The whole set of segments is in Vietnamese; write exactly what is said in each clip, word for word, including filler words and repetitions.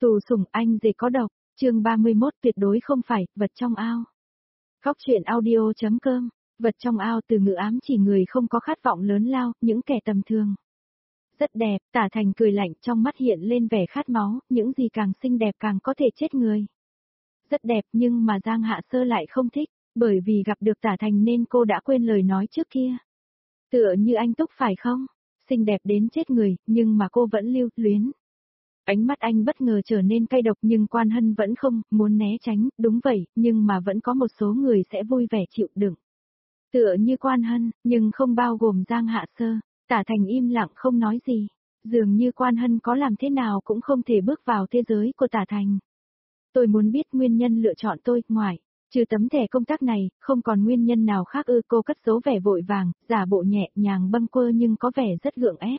Tù sủng anh rể có độc, chương ba mươi mốt tuyệt đối không phải, vật trong ao. Góc truyện audio.com, vật trong ao từ ngữ ám chỉ người không có khát vọng lớn lao, những kẻ tầm thường. Rất đẹp, Tả Thành cười lạnh trong mắt hiện lên vẻ khát máu, những gì càng xinh đẹp càng có thể chết người. Rất đẹp nhưng mà Giang Hạ Sơ lại không thích, bởi vì gặp được Tả Thành nên cô đã quên lời nói trước kia. Tựa như anh Túc phải không? Xinh đẹp đến chết người, nhưng mà cô vẫn lưu luyến. Ánh mắt anh bất ngờ trở nên cay độc nhưng Quan Hân vẫn không, muốn né tránh, đúng vậy, nhưng mà vẫn có một số người sẽ vui vẻ chịu đựng. Tựa như Quan Hân, nhưng không bao gồm Giang Hạ Sơ, Tả Thành im lặng không nói gì. Dường như Quan Hân có làm thế nào cũng không thể bước vào thế giới của Tả Thành. Tôi muốn biết nguyên nhân lựa chọn tôi, ngoài, trừ tấm thẻ công tác này, không còn nguyên nhân nào khác ư. Cô cất giấu vẻ vội vàng, giả bộ nhẹ nhàng bâng quơ nhưng có vẻ rất gượng ép.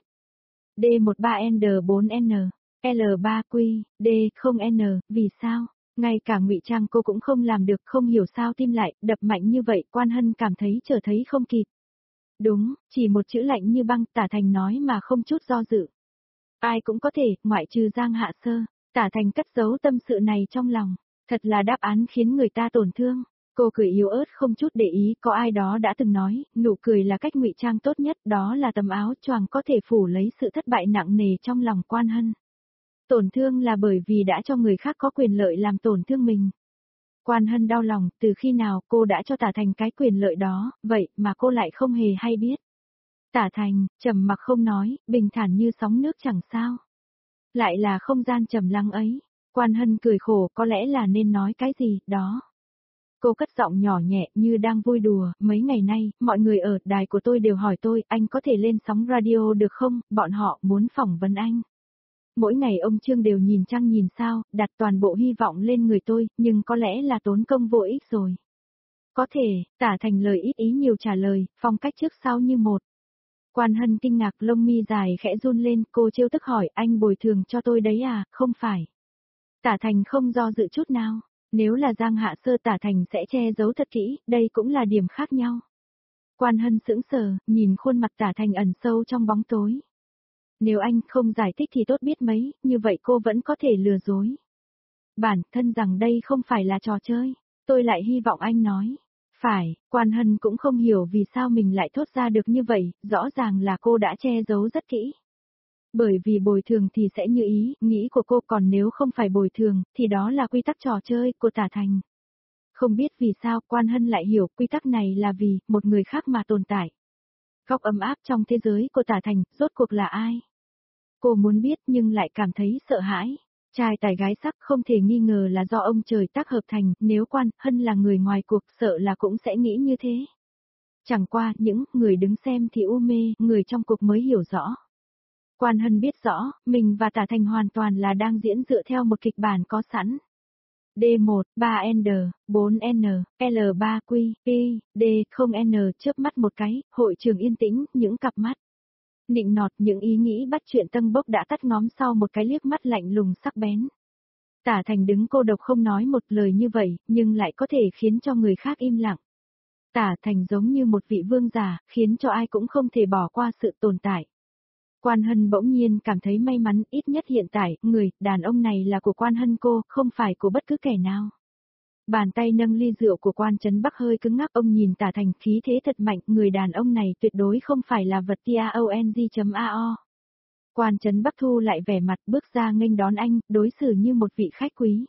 D một ba N bốn N L ba Q, D không N, vì sao? Ngay cả ngụy trang cô cũng không làm được, không hiểu sao tim lại, đập mạnh như vậy, Quan Hân cảm thấy trở thấy không kịp. Đúng, chỉ một chữ lạnh như băng, Tả Thành nói mà không chút do dự. Ai cũng có thể, ngoại trừ Giang Hạ Sơ, Tả Thành cất giấu tâm sự này trong lòng, thật là đáp án khiến người ta tổn thương. Cô cười yếu ớt không chút để ý, có ai đó đã từng nói, nụ cười là cách ngụy trang tốt nhất, đó là tấm áo choàng có thể phủ lấy sự thất bại nặng nề trong lòng Quan Hân. Tổn thương là bởi vì đã cho người khác có quyền lợi làm tổn thương mình. Quan Hân đau lòng, từ khi nào cô đã cho Tả Thành cái quyền lợi đó, vậy mà cô lại không hề hay biết. Tả Thành, trầm mặc không nói, bình thản như sóng nước chẳng sao. Lại là không gian trầm lắng ấy. Quan Hân cười khổ, có lẽ là nên nói cái gì, đó. Cô cất giọng nhỏ nhẹ như đang vui đùa, mấy ngày nay, mọi người ở đài của tôi đều hỏi tôi, anh có thể lên sóng radio được không, bọn họ muốn phỏng vấn anh. Mỗi ngày ông Trương đều nhìn trăng nhìn sao, đặt toàn bộ hy vọng lên người tôi, nhưng có lẽ là tốn công vô ích rồi. Có thể, Tả Thành lời ít ý nhiều trả lời, phong cách trước sau như một. Quan Hân kinh ngạc, lông mi dài khẽ run lên, cô trêu tức hỏi, anh bồi thường cho tôi đấy à, không phải. Tả Thành không do dự chút nào, nếu là Giang Hạ Sơ Tả Thành sẽ che giấu thật kỹ, đây cũng là điểm khác nhau. Quan Hân sững sờ, nhìn khuôn mặt Tả Thành ẩn sâu trong bóng tối. Nếu anh không giải thích thì tốt biết mấy, như vậy cô vẫn có thể lừa dối. Bản thân rằng đây không phải là trò chơi, tôi lại hy vọng anh nói. Phải, Quan Hân cũng không hiểu vì sao mình lại thốt ra được như vậy, rõ ràng là cô đã che giấu rất kỹ. Bởi vì bồi thường thì sẽ như ý, nghĩ của cô, còn nếu không phải bồi thường, thì đó là quy tắc trò chơi của Tả Thành. Không biết vì sao Quan Hân lại hiểu quy tắc này là vì một người khác mà tồn tại. Góc ấm áp trong thế giới của Tả Thành, rốt cuộc là ai? Cô muốn biết nhưng lại cảm thấy sợ hãi. Trai tài gái sắc không thể nghi ngờ là do ông trời tác hợp thành, nếu Quan Hân là người ngoài cuộc sợ là cũng sẽ nghĩ như thế. Chẳng qua những người đứng xem thì u mê, người trong cuộc mới hiểu rõ. Quan Hân biết rõ, mình và Tả Thành hoàn toàn là đang diễn dựa theo một kịch bản có sẵn. D một, ba N, bốn N, L ba Q, P, D không N chớp mắt một cái, hội trường yên tĩnh, những cặp mắt. Nịnh nọt, những ý nghĩ bắt chuyện tân bốc đã tắt ngóm sau một cái liếc mắt lạnh lùng sắc bén. Tả Thành đứng cô độc không nói một lời như vậy, nhưng lại có thể khiến cho người khác im lặng. Tả Thành giống như một vị vương giả, khiến cho ai cũng không thể bỏ qua sự tồn tại. Quan Hân bỗng nhiên cảm thấy may mắn, ít nhất hiện tại, người, đàn ông này là của Quan Hân cô, không phải của bất cứ kẻ nào. Bàn tay nâng ly rượu của Quan Chấn Bắc hơi cứng ngắc, ông nhìn Tả Thành khí thế thật mạnh, người đàn ông này tuyệt đối không phải là vật tong.ao. Quan Chấn Bắc thu lại vẻ mặt, bước ra nghênh đón anh, đối xử như một vị khách quý.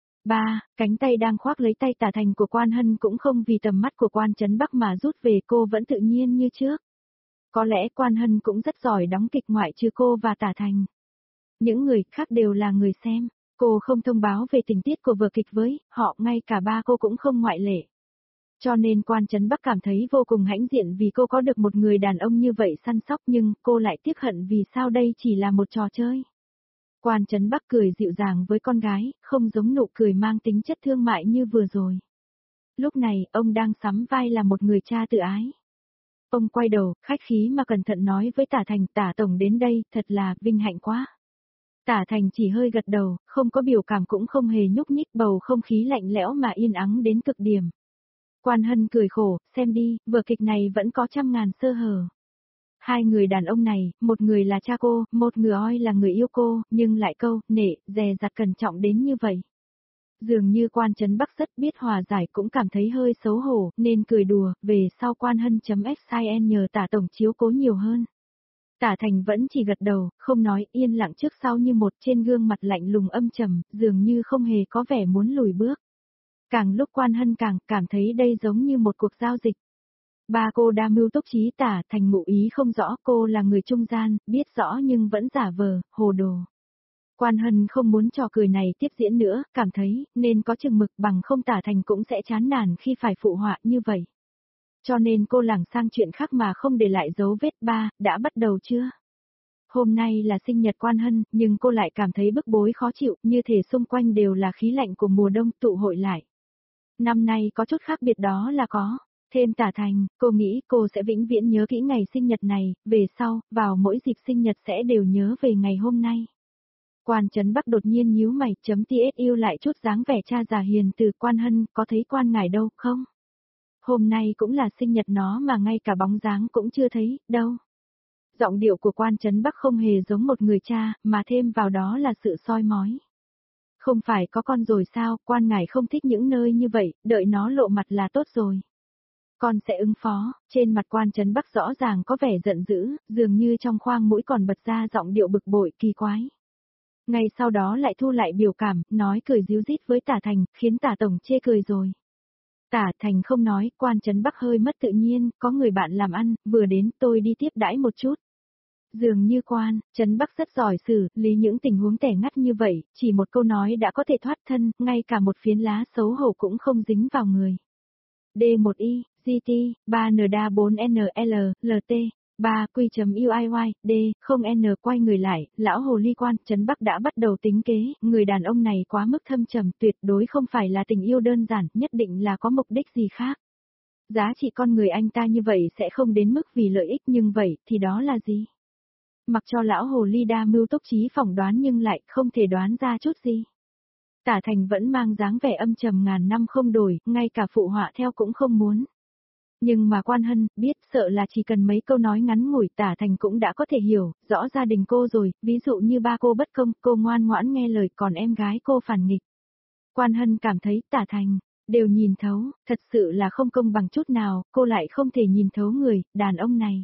Ba, cánh tay đang khoác lấy tay Tả Thành của Quan Hân cũng không vì tầm mắt của Quan Chấn Bắc mà rút về, cô vẫn tự nhiên như trước. Có lẽ Quan Hân cũng rất giỏi đóng kịch ngoại trừ cô và Tả Thành. Những người khác đều là người xem. Cô không thông báo về tình tiết của vở kịch với họ, ngay cả ba cô cũng không ngoại lệ. Cho nên Quan Chấn Bắc cảm thấy vô cùng hãnh diện vì cô có được một người đàn ông như vậy săn sóc, nhưng cô lại tiếc hận vì sao đây chỉ là một trò chơi. Quan Chấn Bắc cười dịu dàng với con gái, không giống nụ cười mang tính chất thương mại như vừa rồi. Lúc này, ông đang sắm vai là một người cha tự ái. Ông quay đầu, khách khí mà cẩn thận nói với Tả Thành, Tả Tổng đến đây, thật là vinh hạnh quá. Tả Thành chỉ hơi gật đầu, không có biểu cảm cũng không hề nhúc nhích, bầu không khí lạnh lẽo mà yên ắng đến cực điểm. Quan Hân cười khổ, xem đi, vở kịch này vẫn có trăm ngàn sơ hở. Hai người đàn ông này, một người là cha cô, một người là người yêu cô, nhưng lại câu, nể, dè dặt cẩn trọng đến như vậy. Dường như Quan Trấn Bắc rất biết hòa giải cũng cảm thấy hơi xấu hổ, nên cười đùa, về sau quan hân.sin nhờ Tả Tổng chiếu cố nhiều hơn. Tả Thành vẫn chỉ gật đầu, không nói, yên lặng trước sau như một, trên gương mặt lạnh lùng âm trầm, dường như không hề có vẻ muốn lùi bước. Càng lúc Quan Hân càng cảm thấy đây giống như một cuộc giao dịch. Ba cô đa mưu túc trí, Tả Thành ngụ ý không rõ, cô là người trung gian, biết rõ nhưng vẫn giả vờ, hồ đồ. Quan Hân không muốn trò cười này tiếp diễn nữa, cảm thấy, nên có chừng mực, bằng không Tả Thành cũng sẽ chán nản khi phải phụ họa như vậy. Cho nên cô lảng sang chuyện khác mà không để lại dấu vết. Ba, đã bắt đầu chưa? Hôm nay là sinh nhật Quan Hân, nhưng cô lại cảm thấy bức bối khó chịu, như thể xung quanh đều là khí lạnh của mùa đông tụ hội lại. Năm nay có chút khác biệt đó là có. Thêm Tả Thành, cô nghĩ cô sẽ vĩnh viễn nhớ kỹ ngày sinh nhật này, về sau, vào mỗi dịp sinh nhật sẽ đều nhớ về ngày hôm nay. Quan Trấn Bắc đột nhiên nhíu mày, chấm tsu lại chút dáng vẻ cha già hiền từ. Quan Hân, có thấy Quan ngài đâu không? Hôm nay cũng là sinh nhật nó mà ngay cả bóng dáng cũng chưa thấy, đâu. Giọng điệu của Quan Trấn Bắc không hề giống một người cha, mà thêm vào đó là sự soi mói. Không phải có con rồi sao, Quan ngài không thích những nơi như vậy, đợi nó lộ mặt là tốt rồi. Con sẽ ứng phó. Trên mặt Quan Trấn Bắc rõ ràng có vẻ giận dữ, dường như trong khoang mũi còn bật ra giọng điệu bực bội kỳ quái. Ngay sau đó lại thu lại biểu cảm, nói cười díu dít với Tả Thành, khiến Tả Tổng chê cười rồi. Tả Thành không nói, Quan Trấn Bắc hơi mất tự nhiên, có người bạn làm ăn, vừa đến, tôi đi tiếp đãi một chút. Dường như Quan Trấn Bắc rất giỏi xử lý những tình huống tẻ ngắt như vậy, chỉ một câu nói đã có thể thoát thân, ngay cả một phiến lá xấu hổ cũng không dính vào người. D một I, G T, ba N D A bốn N L, L T, ba Q.U I Y, D, không N quay người lại, lão hồ ly Quan Trấn Bắc đã bắt đầu tính kế, người đàn ông này quá mức thâm trầm, tuyệt đối không phải là tình yêu đơn giản, nhất định là có mục đích gì khác. Giá trị con người anh ta như vậy sẽ không đến mức vì lợi ích, nhưng vậy thì đó là gì? Mặc cho lão hồ ly đa mưu túc trí phỏng đoán nhưng lại không thể đoán ra chút gì. Tả Thành vẫn mang dáng vẻ âm trầm ngàn năm không đổi, ngay cả phụ họa theo cũng không muốn. Nhưng mà Quan Hân biết, sợ là chỉ cần mấy câu nói ngắn ngủi Tả Thành cũng đã có thể hiểu rõ gia đình cô rồi, ví dụ như ba cô bất công, cô ngoan ngoãn nghe lời, còn em gái cô phản nghịch. Quan Hân cảm thấy Tả Thành đều nhìn thấu, thật sự là không công bằng chút nào, cô lại không thể nhìn thấu người đàn ông này.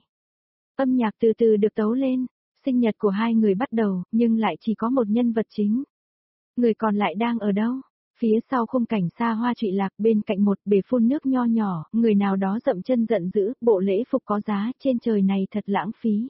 Âm nhạc từ từ được tấu lên, sinh nhật của hai người bắt đầu, nhưng lại chỉ có một nhân vật chính. Người còn lại đang ở đâu? Phía sau khung cảnh xa hoa trụy lạc, bên cạnh một bể phun nước nho nhỏ, người nào đó dậm chân giận dữ, bộ lễ phục có giá, trên trời này thật lãng phí.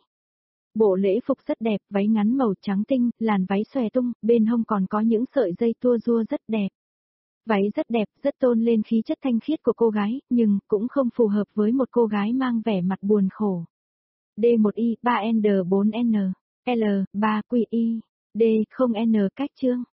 Bộ lễ phục rất đẹp, váy ngắn màu trắng tinh, làn váy xòe tung, bên hông còn có những sợi dây tua rua rất đẹp. Váy rất đẹp, rất tôn lên khí chất thanh khiết của cô gái, nhưng cũng không phù hợp với một cô gái mang vẻ mặt buồn khổ. D một I, ba N D bốn N, L, ba Q I, D không N cách chương.